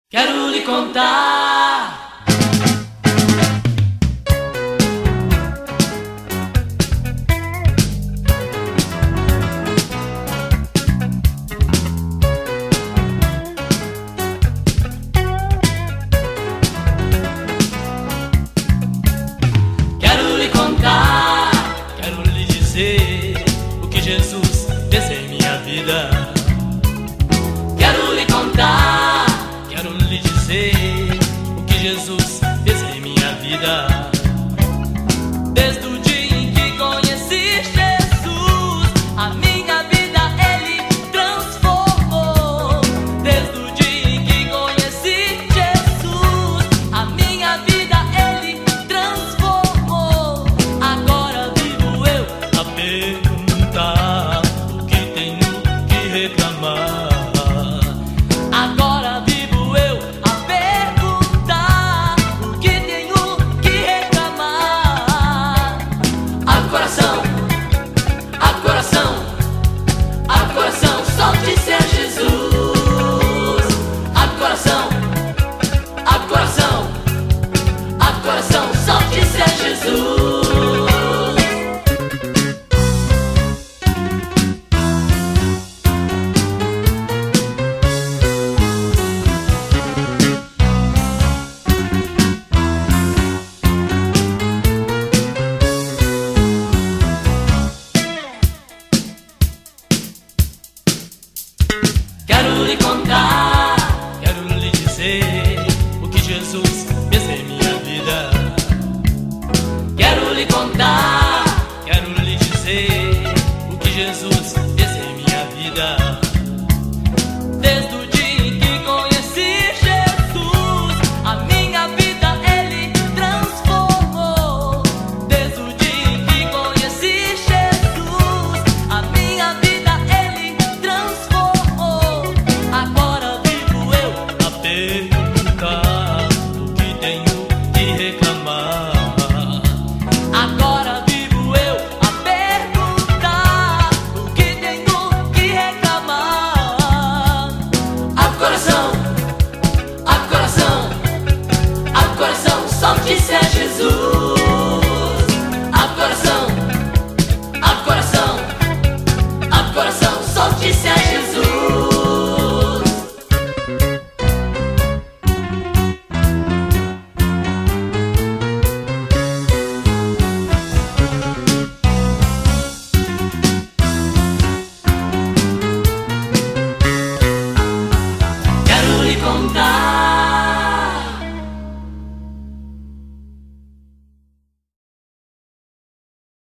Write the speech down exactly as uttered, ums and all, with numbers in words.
Quero lhe contar. Quero lhe contar, quero lhe dizer o que Jesus fez em minha vida. Quero lhe contar, quero lhe dizer o que Jesus fez em minha vida. Desde o dia em que conheci Jesus, a minha vida Ele transformou. Desde o dia em que conheci Jesus, a minha vida Ele transformou. Agora vivo eu a perguntar o que tenho que reclamar. Agora vivo eu a perguntar o que tenho que reclamar. Abre o coração, abre o coração, abre o coração, só disse a Jesus. Abre o coração, abre o coração, abre o coração, só disse a Jesus. Quero lhe contar, quero lhe dizer o que Jesus fez em minha vida. Quero lhe contar, quero lhe dizer o que Jesus fez em minha vida. Desde o dia em que conheci Jesus, a minha vida Ele transformou. Desde o dia em que conheci Jesus, a minha vida Ele transformou. Agora vivo eu a perguntar o que tenho que reclamar. Agora vivo eu a perguntar o que tenho que reclamar. Abre o coração, abre o coração, abre o coração, só disse a Jesus.